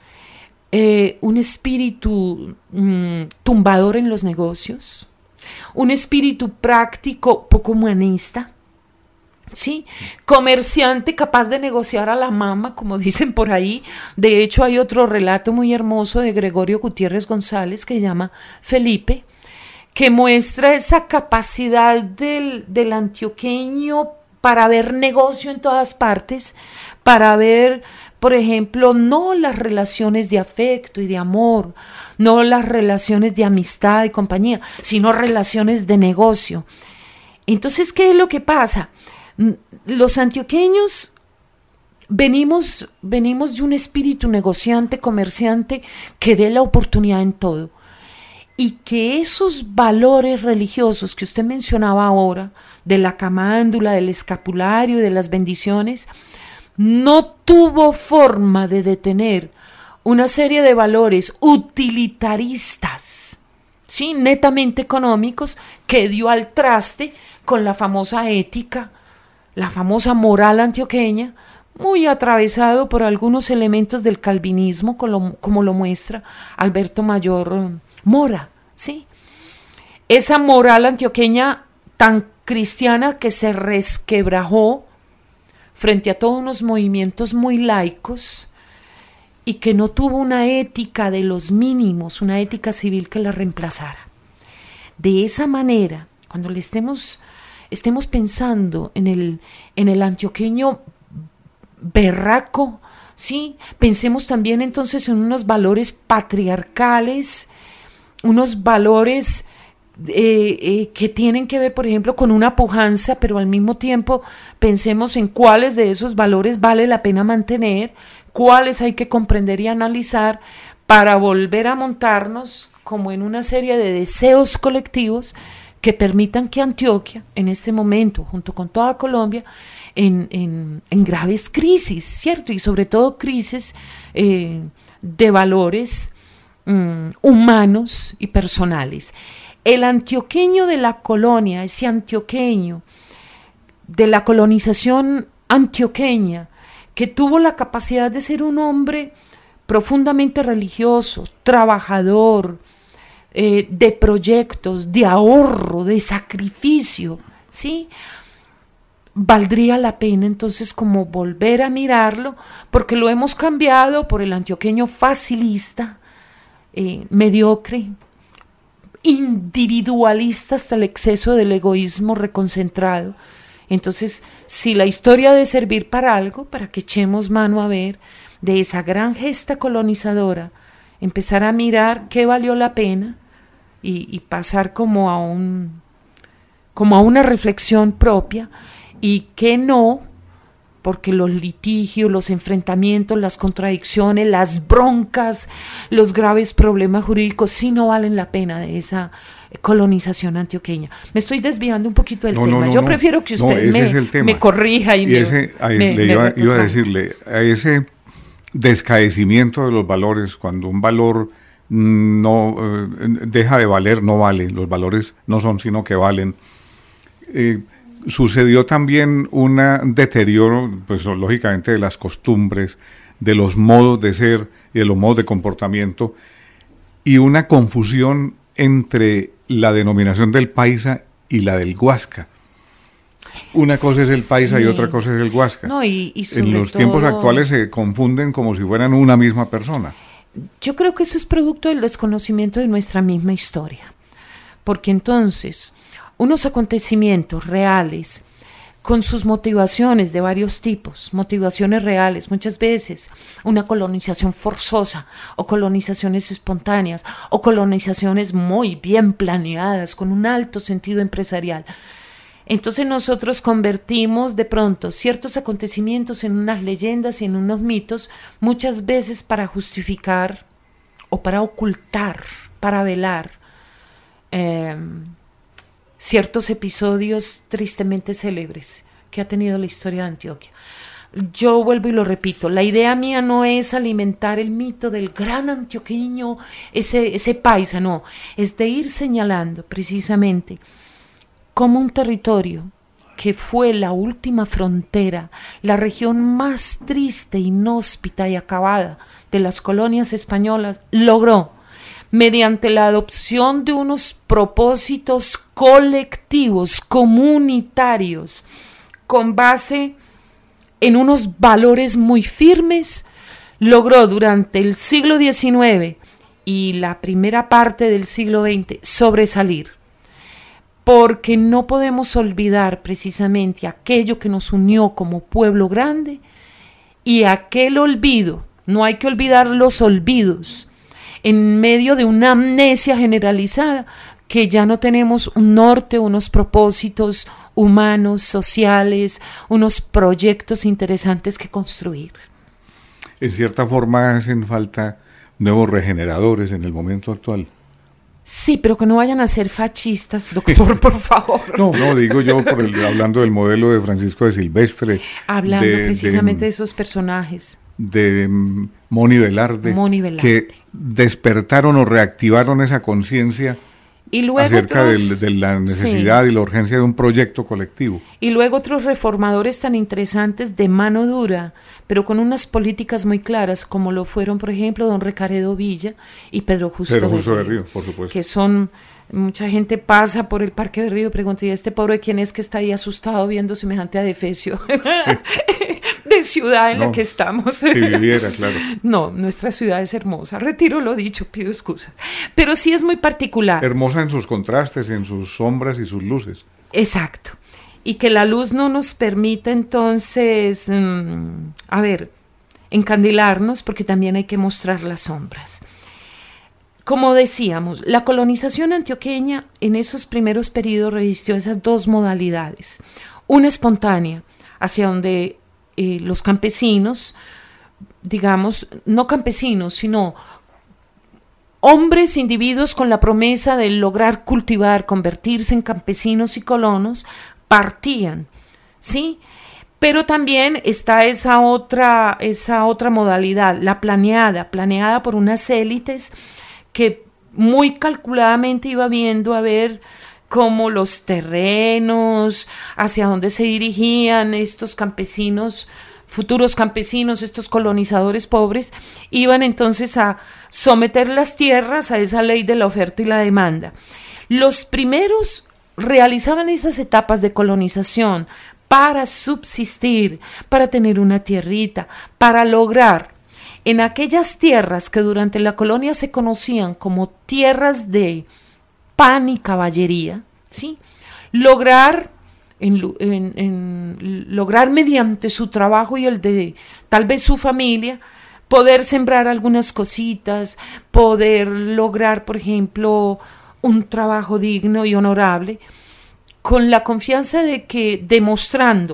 eh, un espíritu mm, tumbador en los negocios, un espíritu práctico poco humanista, ¿sí? Comerciante capaz de negociar a la mama, como dicen por ahí. De hecho, hay otro relato muy hermoso de Gregorio Gutiérrez González que se llama Felipe, que muestra esa capacidad del, del antioqueño para ver negocio en todas partes, para ver, por ejemplo, no las relaciones de afecto y de amor, no las relaciones de amistad y compañía, sino relaciones de negocio. Entonces, ¿qué es lo que pasa? Los antioqueños venimos, venimos de un espíritu negociante, comerciante, que dé la oportunidad en todo. Y que esos valores religiosos que usted mencionaba ahora, de la camándula, del escapulario, de las bendiciones, no tuvo forma de detener una serie de valores utilitaristas, ¿sí?, netamente económicos, que dio al traste con la famosa ética, la famosa moral antioqueña, muy atravesado por algunos elementos del calvinismo, como, como lo muestra Alberto Mayor Mora, ¿sí? Esa moral antioqueña tan cristiana que se resquebrajó frente a todos unos movimientos muy laicos y que no tuvo una ética de los mínimos, una ética civil que la reemplazara. De esa manera, cuando le estemos... estemos pensando en el, en el antioqueño berraco, ¿sí? Pensemos también entonces en unos valores patriarcales, unos valores eh, eh, que tienen que ver, por ejemplo, con una pujanza, pero al mismo tiempo pensemos en cuáles de esos valores vale la pena mantener, cuáles hay que comprender y analizar para volver a montarnos como en una serie de deseos colectivos que permitan que Antioquia, en este momento, junto con toda Colombia, en, en, en graves crisis, ¿cierto? Y sobre todo crisis eh, de valores um, humanos y personales. El antioqueño de la colonia, ese antioqueño de la colonización antioqueña, que tuvo la capacidad de ser un hombre profundamente religioso, trabajador, Eh, de proyectos, de ahorro, de sacrificio, ¿sí? Valdría la pena entonces como volver a mirarlo, porque lo hemos cambiado por el antioqueño facilista, eh, mediocre, individualista hasta el exceso del egoísmo reconcentrado. Entonces, si la historia ha de servir para algo, para que echemos mano a ver de esa gran gesta colonizadora, empezar a mirar qué valió la pena, Y, y pasar como a un como a una reflexión propia, y que no, porque los litigios, los enfrentamientos, las contradicciones, las broncas, los graves problemas jurídicos sí no valen la pena de esa colonización antioqueña. Me estoy desviando un poquito del no, tema. No, no, Yo no. prefiero que usted no, me, es el tema. me corrija y, y me, ese, a ese, me, le me iba, iba a decirle, a ese descaecimiento de los valores, cuando un valor no eh, deja de valer, no vale, los valores no son sino que valen. Eh, sucedió también un deterioro, pues lógicamente, de las costumbres, de los modos de ser y de los modos de comportamiento, y una confusión entre la denominación del paisa y la del Guasca. Una cosa es el paisa, sí, y otra cosa es el Guasca. No, y, y en los todo, tiempos actuales se confunden como si fueran una misma persona. Yo creo que eso es producto del desconocimiento de nuestra misma historia, porque entonces unos acontecimientos reales con sus motivaciones de varios tipos, motivaciones reales, muchas veces una colonización forzosa o colonizaciones espontáneas o colonizaciones muy bien planeadas con un alto sentido empresarial. Entonces nosotros convertimos de pronto ciertos acontecimientos en unas leyendas y en unos mitos, muchas veces para justificar o para ocultar, para velar eh, ciertos episodios tristemente célebres que ha tenido la historia de Antioquia. Yo vuelvo y lo repito, la idea mía no es alimentar el mito del gran antioqueño, ese, ese paisa, no, es de ir señalando precisamente como un territorio que fue la última frontera, la región más triste, inhóspita y acabada de las colonias españolas, logró, mediante la adopción de unos propósitos colectivos, comunitarios, con base en unos valores muy firmes, logró durante el siglo diecinueve y la primera parte del siglo veinte sobresalir. Porque no podemos olvidar precisamente aquello que nos unió como pueblo grande y aquel olvido, no hay que olvidar los olvidos, en medio de una amnesia generalizada, que ya no tenemos un norte, unos propósitos humanos, sociales, unos proyectos interesantes que construir. En cierta forma hacen falta nuevos regeneradores en el momento actual. Sí, pero que no vayan a ser fascistas, doctor, por favor. No, no, digo yo, por el, hablando del modelo de Francisco de Silvestre. Hablando de, precisamente de, de esos personajes. De Moni Velarde, Moni Velarde, que despertaron o reactivaron esa conciencia acerca otros, de, de la necesidad sí. y la urgencia de un proyecto colectivo. Y luego otros reformadores tan interesantes de mano dura, pero con unas políticas muy claras, como lo fueron, por ejemplo, don Recaredo Villa y Pedro Justo, Pedro Justo de, Río, de Río, por supuesto. Que son, mucha gente pasa por el Parque de Río y pregunta, ¿y este pobre quién es que está ahí asustado viendo semejante adefesio sí. de ciudad en no, la que estamos? Si viviera, claro. No, nuestra ciudad es hermosa, retiro lo dicho, pido excusas, pero sí es muy particular. Hermosa en sus contrastes, en sus sombras y sus luces. Exacto. Y que la luz no nos permita entonces, mmm, a ver, encandilarnos, porque también hay que mostrar las sombras. Como decíamos, la colonización antioqueña en esos primeros periodos revistió esas dos modalidades. Una espontánea, hacia donde eh, los campesinos, digamos, no campesinos, sino hombres, individuos con la promesa de lograr cultivar, convertirse en campesinos y colonos, partían, ¿sí? Pero también está esa otra, esa otra modalidad, la planeada, planeada por unas élites que muy calculadamente iba viendo a ver cómo los terrenos, hacia dónde se dirigían estos campesinos, futuros campesinos, estos colonizadores pobres, iban entonces a someter las tierras a esa ley de la oferta y la demanda. Los primeros realizaban esas etapas de colonización para subsistir, para tener una tierrita, para lograr en aquellas tierras que durante la colonia se conocían como tierras de pan y caballería, ¿sí? lograr, en, en, en, lograr mediante su trabajo y el de tal vez su familia, poder sembrar algunas cositas, poder lograr, por ejemplo, un trabajo digno y honorable, con la confianza de que, demostrando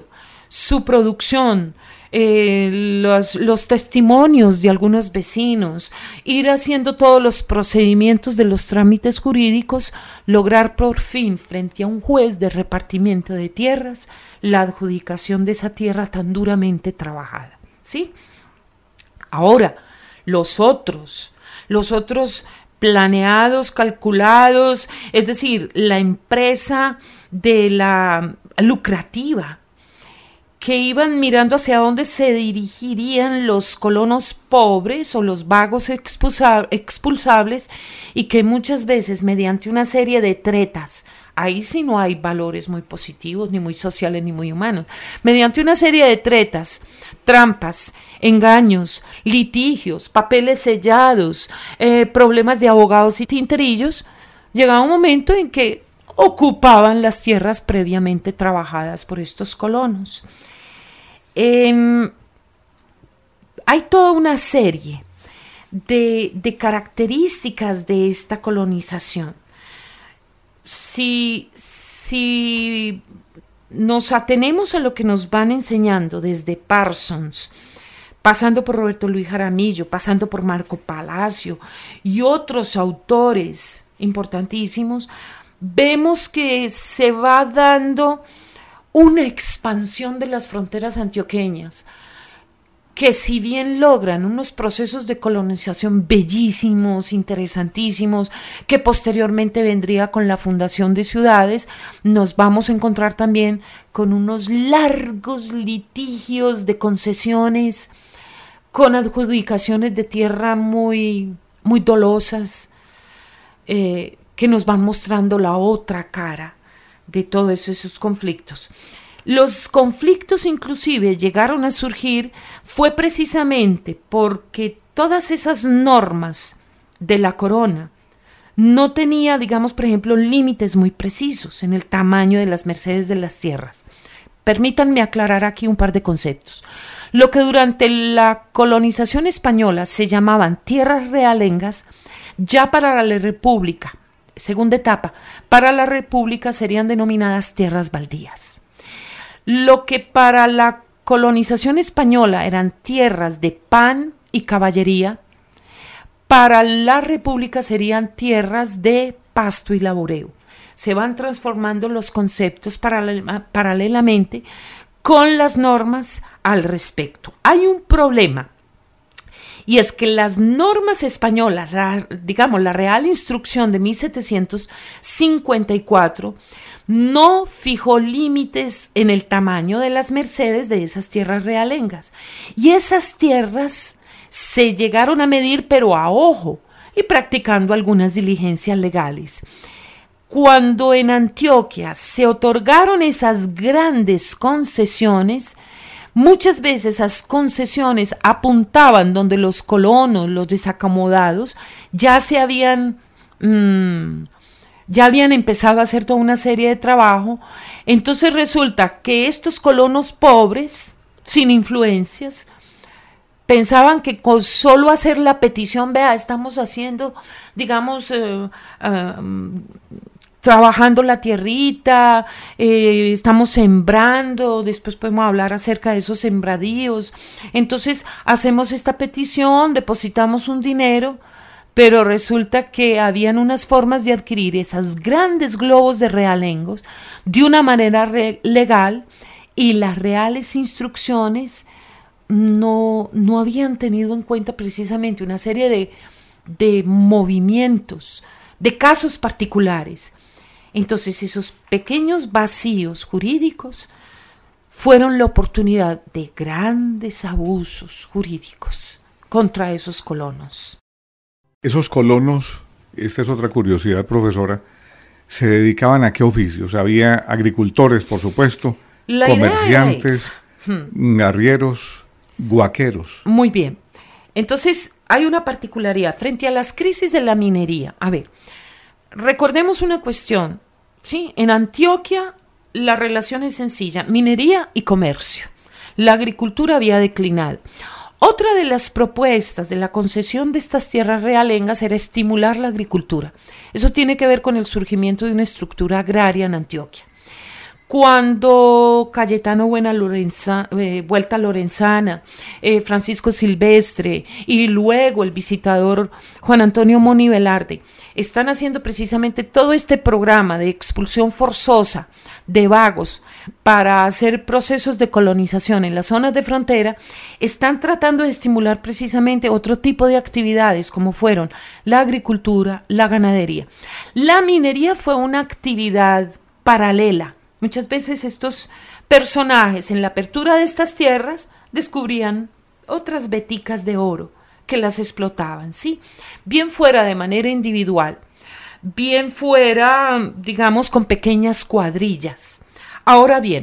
su producción, eh, los, los testimonios de algunos vecinos, ir haciendo todos los procedimientos de los trámites jurídicos, lograr por fin frente a un juez de repartimiento de tierras la adjudicación de esa tierra tan duramente trabajada, ¿sí? Ahora, los otros, los otros planeados, calculados, es decir, la empresa de la lucrativa, que iban mirando hacia dónde se dirigirían los colonos pobres o los vagos expulsa- expulsables y que muchas veces mediante una serie de tretas, ahí sí no hay valores muy positivos, ni muy sociales, ni muy humanos, mediante una serie de tretas, trampas, engaños, litigios, papeles sellados, eh, problemas de abogados y tinterillos, llegaba un momento en que ocupaban las tierras previamente trabajadas por estos colonos. Eh, hay toda una serie de, de características de esta colonización. Si, si nos atenemos a lo que nos van enseñando desde Parsons, pasando por Roberto Luis Jaramillo, pasando por Marco Palacio y otros autores importantísimos, vemos que se va dando una expansión de las fronteras antioqueñas, que si bien logran unos procesos de colonización bellísimos, interesantísimos, que posteriormente vendría con la fundación de ciudades, nos vamos a encontrar también con unos largos litigios de concesiones, con adjudicaciones de tierra muy, muy dolosas, eh, que nos van mostrando la otra cara de todos esos conflictos. Los conflictos inclusive llegaron a surgir fue precisamente porque todas esas normas de la corona no tenía, digamos, por ejemplo, límites muy precisos en el tamaño de las mercedes de las tierras. Permítanme aclarar aquí un par de conceptos. Lo que durante la colonización española se llamaban tierras realengas, ya para la República, segunda etapa, para la República serían denominadas tierras baldías. Lo que para la colonización española eran tierras de pan y caballería, para la República serían tierras de pasto y laboreo. Se van transformando los conceptos paralela, paralelamente con las normas al respecto. Hay un problema, y es que las normas españolas, la, digamos la Real Instrucción de mil setecientos cincuenta y cuatro, no fijó límites en el tamaño de las mercedes de esas tierras realengas. Y esas tierras se llegaron a medir, pero a ojo, y practicando algunas diligencias legales. Cuando en Antioquia se otorgaron esas grandes concesiones, muchas veces esas concesiones apuntaban donde los colonos, los desacomodados, ya se habían... Mmm, ya habían empezado a hacer toda una serie de trabajo. Entonces resulta que estos colonos pobres, sin influencias, pensaban que con solo hacer la petición, vea, estamos haciendo, digamos, eh, uh, trabajando la tierrita, eh, estamos sembrando, después podemos hablar acerca de esos sembradíos. Entonces hacemos esta petición, depositamos un dinero, pero resulta que habían unas formas de adquirir esos grandes globos de realengos de una manera re- legal, y las reales instrucciones no, no habían tenido en cuenta precisamente una serie de, de movimientos, de casos particulares. Entonces esos pequeños vacíos jurídicos fueron la oportunidad de grandes abusos jurídicos contra esos colonos. Esos colonos, esta es otra curiosidad, profesora, ¿se dedicaban a qué oficios? Había agricultores, por supuesto, la comerciantes, hmm. arrieros, guaqueros. Muy bien. Entonces, hay una particularidad frente a las crisis de la minería. A ver, recordemos una cuestión, ¿sí? En Antioquia la relación es sencilla, minería y comercio. La agricultura había declinado. Otra de las propuestas de la concesión de estas tierras realengas era estimular la agricultura. Eso tiene que ver con el surgimiento de una estructura agraria en Antioquia. Cuando Cayetano Buena Lorenza, eh, Vuelta Lorenzana, eh, Francisco Silvestre y luego el visitador Juan Antonio Moni Velarde están haciendo precisamente todo este programa de expulsión forzosa de vagos para hacer procesos de colonización en las zonas de frontera, están tratando de estimular precisamente otro tipo de actividades como fueron la agricultura, la ganadería. La minería fue una actividad paralela. Muchas veces estos personajes en la apertura de estas tierras descubrían otras veticas de oro que las explotaban, ¿sí? Bien fuera de manera individual, bien fuera, digamos, con pequeñas cuadrillas. Ahora bien,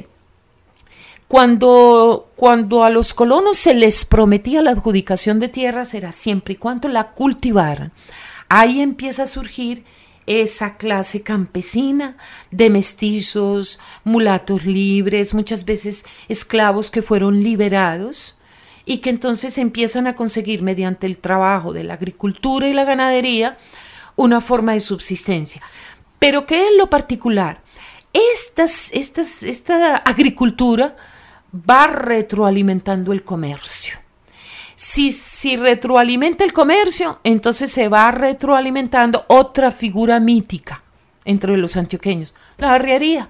cuando, cuando a los colonos se les prometía la adjudicación de tierras era siempre y cuando la cultivaran. Ahí empieza a surgir esa clase campesina de mestizos, mulatos libres, muchas veces esclavos que fueron liberados y que entonces empiezan a conseguir mediante el trabajo de la agricultura y la ganadería una forma de subsistencia. Pero ¿qué es lo particular? Estas, estas, esta agricultura va retroalimentando el comercio. Si, si retroalimenta el comercio, entonces se va retroalimentando otra figura mítica entre los antioqueños, la arriería.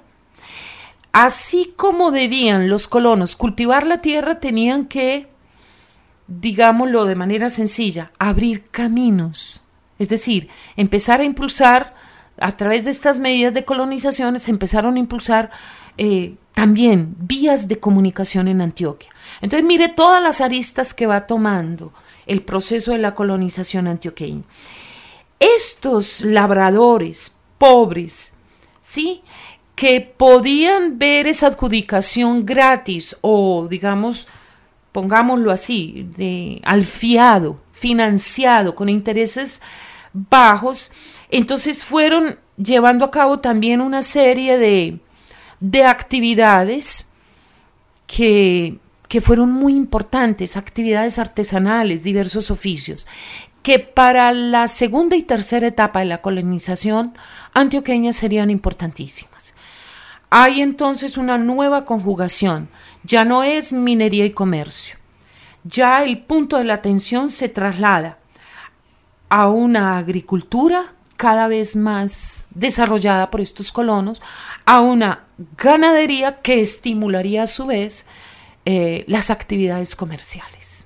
Así como debían los colonos cultivar la tierra, tenían que, digámoslo de manera sencilla, abrir caminos. Es decir, empezar a impulsar, a través de estas medidas de colonización, se empezaron a impulsar eh, también vías de comunicación en Antioquia. Entonces, mire todas las aristas que va tomando el proceso de la colonización antioqueña. Estos labradores pobres, ¿sí?, que podían ver esa adjudicación gratis o, digamos, pongámoslo así, de, al fiado, financiado, con intereses bajos, entonces fueron llevando a cabo también una serie de, de actividades que, que fueron muy importantes, actividades artesanales, diversos oficios, que para la segunda y tercera etapa de la colonización antioqueña serían importantísimas. Hay entonces una nueva conjugación, ya no es minería y comercio, ya el punto de la atención se traslada a una agricultura cada vez más desarrollada por estos colonos, a una ganadería que estimularía a su vez eh, las actividades comerciales.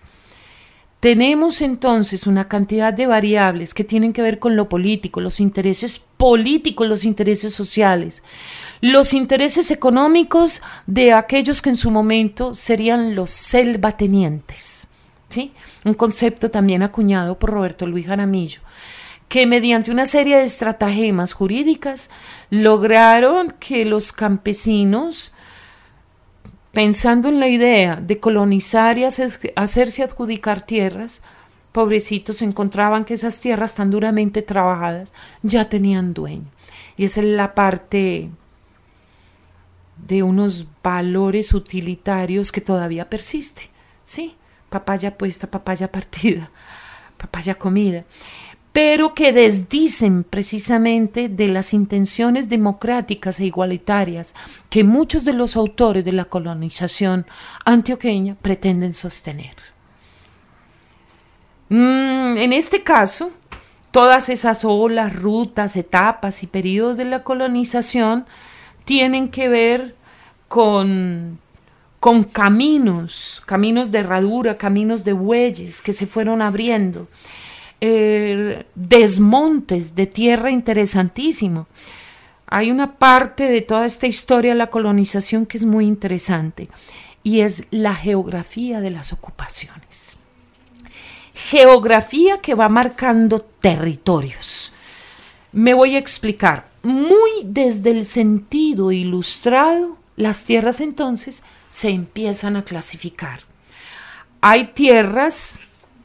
Tenemos entonces una cantidad de variables que tienen que ver con lo político, los intereses políticos, los intereses sociales, los intereses económicos de aquellos que en su momento serían los selvatenientes, ¿sí? Un concepto también acuñado por Roberto Luis Jaramillo, que mediante una serie de estratagemas jurídicas lograron que los campesinos, pensando en la idea de colonizar y hacer, hacerse adjudicar tierras, pobrecitos encontraban que esas tierras tan duramente trabajadas ya tenían dueño. Y esa es la parte de unos valores utilitarios que todavía persiste, ¿sí? Papaya puesta, papaya partida, papaya comida, pero que desdicen precisamente de las intenciones democráticas e igualitarias que muchos de los autores de la colonización antioqueña pretenden sostener. Mm, en este caso, todas esas olas, rutas, etapas y periodos de la colonización tienen que ver con, con caminos, caminos de herradura, caminos de bueyes que se fueron abriendo, Eh, desmontes de tierra interesantísimo. Hay una parte de toda esta historia de la colonización que es muy interesante y es la geografía de las ocupaciones. Geografía que va marcando territorios. Me voy a explicar. Muy desde el sentido ilustrado, las tierras entonces se empiezan a clasificar. Hay tierras.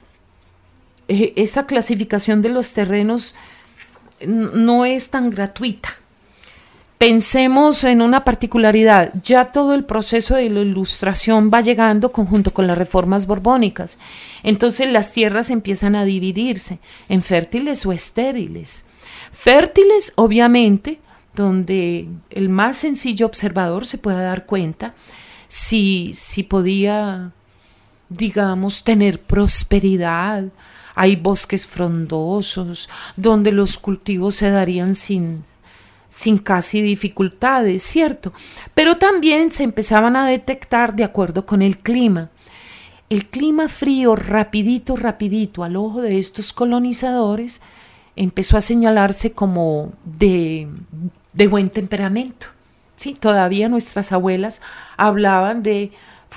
Esa clasificación de los terrenos no es tan gratuita. Pensemos en una particularidad, ya todo el proceso de la ilustración va llegando conjunto con las reformas borbónicas, entonces las tierras empiezan a dividirse en fértiles o estériles. Fértiles, obviamente, donde el más sencillo observador se pueda dar cuenta si, si podía, digamos, tener prosperidad. Hay bosques frondosos, donde los cultivos se darían sin, sin casi dificultades, ¿cierto? Pero también se empezaban a detectar de acuerdo con el clima. El clima frío, rapidito, rapidito, al ojo de estos colonizadores, empezó a señalarse como de, de buen temperamento. Sí, todavía nuestras abuelas hablaban de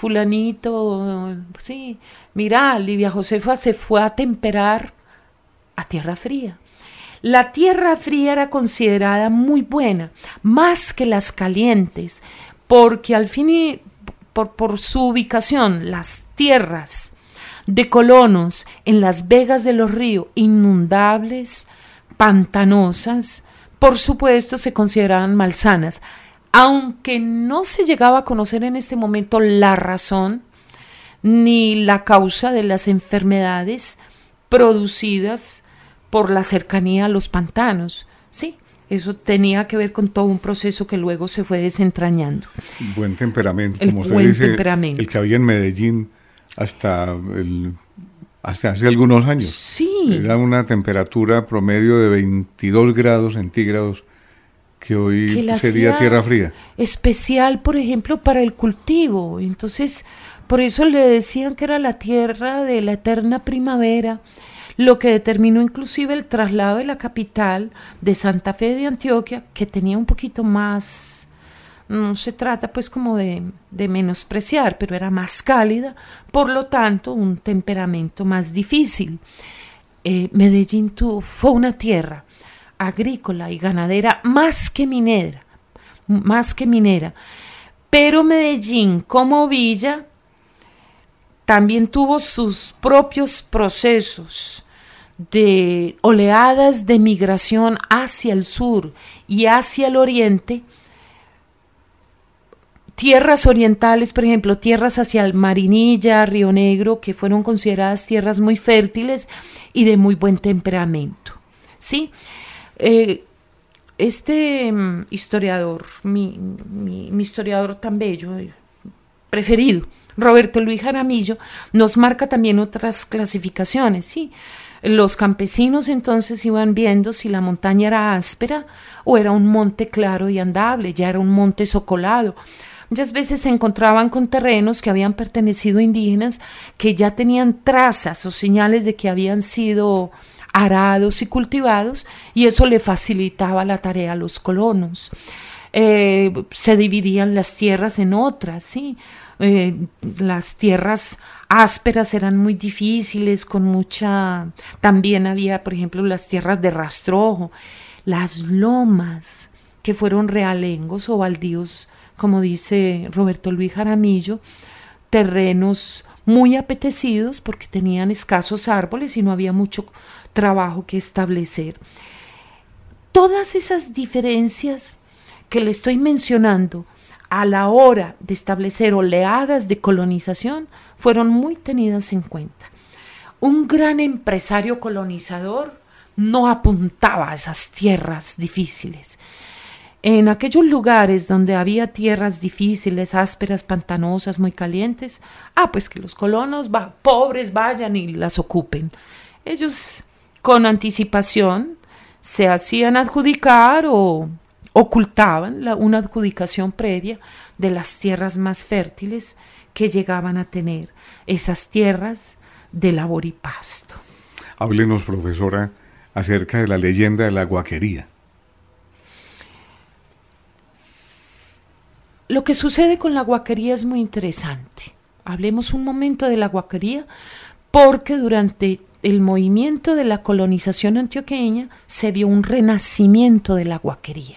fulanito, sí, mira, Livia Josefa se fue a temperar a tierra fría. La tierra fría era considerada muy buena, más que las calientes, porque al fin y por, por su ubicación, las tierras de colonos en las vegas de los ríos, inundables, pantanosas, por supuesto se consideraban malsanas, aunque no se llegaba a conocer en este momento la razón ni la causa de las enfermedades producidas por la cercanía a los pantanos. Sí, eso tenía que ver con todo un proceso que luego se fue desentrañando. Buen temperamento, el como usted buen dice, temperamento. El que había en Medellín hasta, el, hasta hace algunos años. Sí. Era una temperatura promedio de veintidós grados centígrados, que hoy que sería tierra fría. Especial, por ejemplo, para el cultivo. Entonces, por eso le decían que era la tierra de la eterna primavera, lo que determinó inclusive el traslado de la capital de Santa Fe de Antioquia, que tenía un poquito más, no se trata pues como de, de menospreciar, pero era más cálida, por lo tanto un temperamento más difícil. Eh, Medellín tu, fue una tierra agrícola y ganadera más que minera, más que minera, pero Medellín como villa también tuvo sus propios procesos de oleadas de migración hacia el sur y hacia el oriente, tierras orientales, por ejemplo, tierras hacia el Marinilla, Río Negro, que fueron consideradas tierras muy fértiles y de muy buen temperamento, ¿sí? Eh, este um, historiador, mi, mi, mi historiador tan bello, eh, preferido, Roberto Luis Jaramillo, nos marca también otras clasificaciones, ¿sí? Los campesinos entonces iban viendo si la montaña era áspera o era un monte claro y andable, ya era un monte socolado. Muchas veces se encontraban con terrenos que habían pertenecido a indígenas que ya tenían trazas o señales de que habían sido arados y cultivados, y eso le facilitaba la tarea a los colonos. Eh, se dividían las tierras en otras, ¿sí? Eh, las tierras ásperas eran muy difíciles, con mucha, también había, por ejemplo, las tierras de rastrojo, las lomas, que fueron realengos o baldíos, como dice Roberto Luis Jaramillo, terrenos muy apetecidos porque tenían escasos árboles y no había mucho trabajo que establecer. Todas esas diferencias que le estoy mencionando a la hora de establecer oleadas de colonización fueron muy tenidas en cuenta. Un gran empresario colonizador no apuntaba a esas tierras difíciles. En aquellos lugares donde había tierras difíciles, ásperas, pantanosas, muy calientes, ah, pues que los colonos va, pobres vayan y las ocupen. Ellos con anticipación se hacían adjudicar o ocultaban la, una adjudicación previa de las tierras más fértiles que llegaban a tener, esas tierras de labor y pasto. Háblenos, profesora, acerca de la leyenda de la Guaquería. Lo que sucede con la Guaquería es muy interesante. Hablemos un momento de la Guaquería, porque durante el movimiento de la colonización antioqueña se vio un renacimiento de la Guaquería.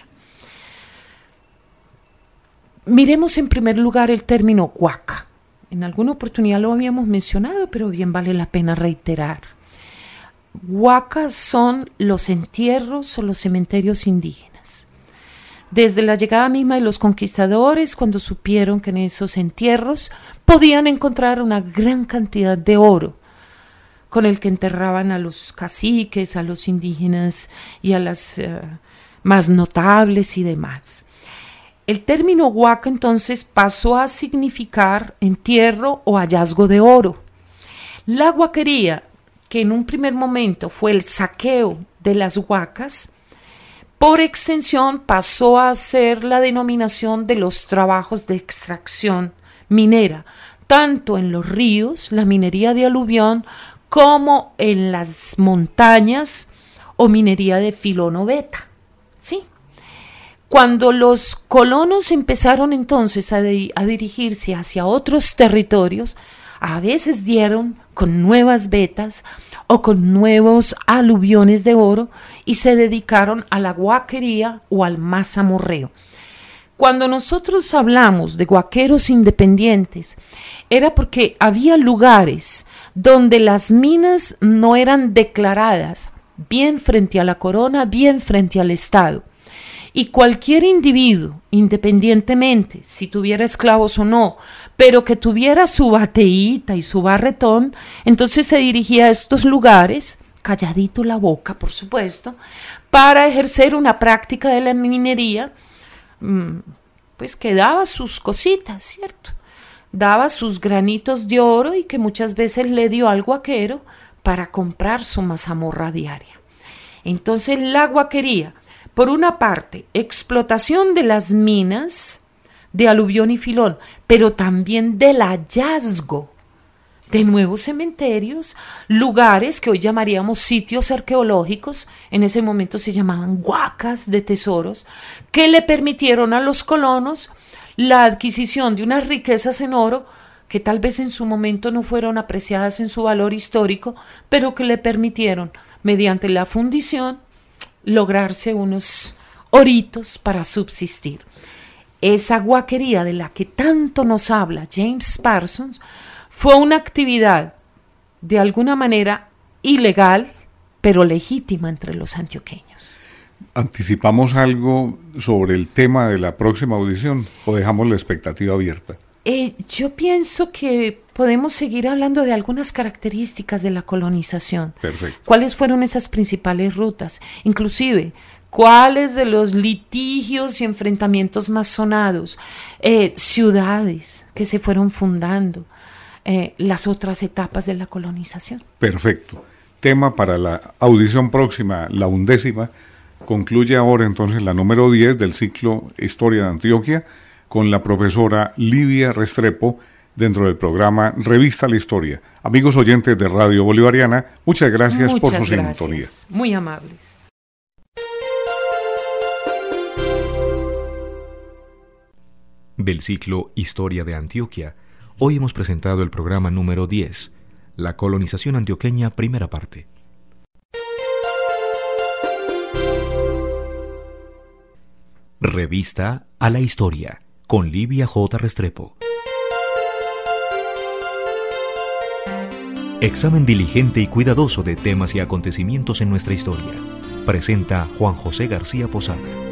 Miremos en primer lugar el término guaca. En alguna oportunidad lo habíamos mencionado, pero bien vale la pena reiterar. Guacas son los entierros o los cementerios indígenas. Desde la llegada misma de los conquistadores, cuando supieron que en esos entierros podían encontrar una gran cantidad de oro, con el que enterraban a los caciques, a los indígenas y a las uh, más notables y demás. El término huaca entonces pasó a significar entierro o hallazgo de oro. La huaquería, que en un primer momento fue el saqueo de las huacas, por extensión pasó a ser la denominación de los trabajos de extracción minera, tanto en los ríos, la minería de aluvión, como en las montañas o minería de filón o beta. ¿Sí? Cuando los colonos empezaron entonces a, de, a dirigirse hacia otros territorios, a veces dieron con nuevas vetas o con nuevos aluviones de oro y se dedicaron a la huaquería o al mazamorreo. Cuando nosotros hablamos de huaqueros independientes, era porque había lugares donde las minas no eran declaradas, bien frente a la corona, bien frente al Estado. Y cualquier individuo, independientemente si tuviera esclavos o no, pero que tuviera su bateíta y su barretón, entonces se dirigía a estos lugares, calladito la boca, por supuesto, para ejercer una práctica de la minería, pues que daba sus cositas, ¿cierto? Daba sus granitos de oro y que muchas veces le dio al huaquero para comprar su mazamorra diaria. Entonces la huaquería, por una parte, explotación de las minas de aluvión y filón, pero también del hallazgo de nuevos cementerios, lugares que hoy llamaríamos sitios arqueológicos, en ese momento se llamaban huacas de tesoros, que le permitieron a los colonos la adquisición de unas riquezas en oro que tal vez en su momento no fueron apreciadas en su valor histórico, pero que le permitieron, mediante la fundición, lograrse unos oritos para subsistir. Esa huaquería de la que tanto nos habla James Parsons fue una actividad de alguna manera ilegal, pero legítima entre los antioqueños. ¿Anticipamos algo sobre el tema de la próxima audición o dejamos la expectativa abierta? Eh, yo pienso que podemos seguir hablando de algunas características de la colonización. Perfecto. ¿Cuáles fueron esas principales rutas? Inclusive, ¿cuáles de los litigios y enfrentamientos más sonados? Eh, ciudades que se fueron fundando, eh, las otras etapas de la colonización. Perfecto. Tema para la audición próxima, la undécima. Concluye ahora entonces la número diez del ciclo Historia de Antioquia, con la profesora Livia Restrepo dentro del programa Revista la Historia. Amigos oyentes de Radio Bolivariana, muchas gracias muchas por su gracias. sintonía. Muy amables. Del ciclo Historia de Antioquia, hoy hemos presentado el programa número diez, La colonización antioqueña, primera parte. Revista a la Historia, con Livia J. Restrepo. Examen diligente y cuidadoso de temas y acontecimientos en nuestra historia. Presenta Juan José García Posada.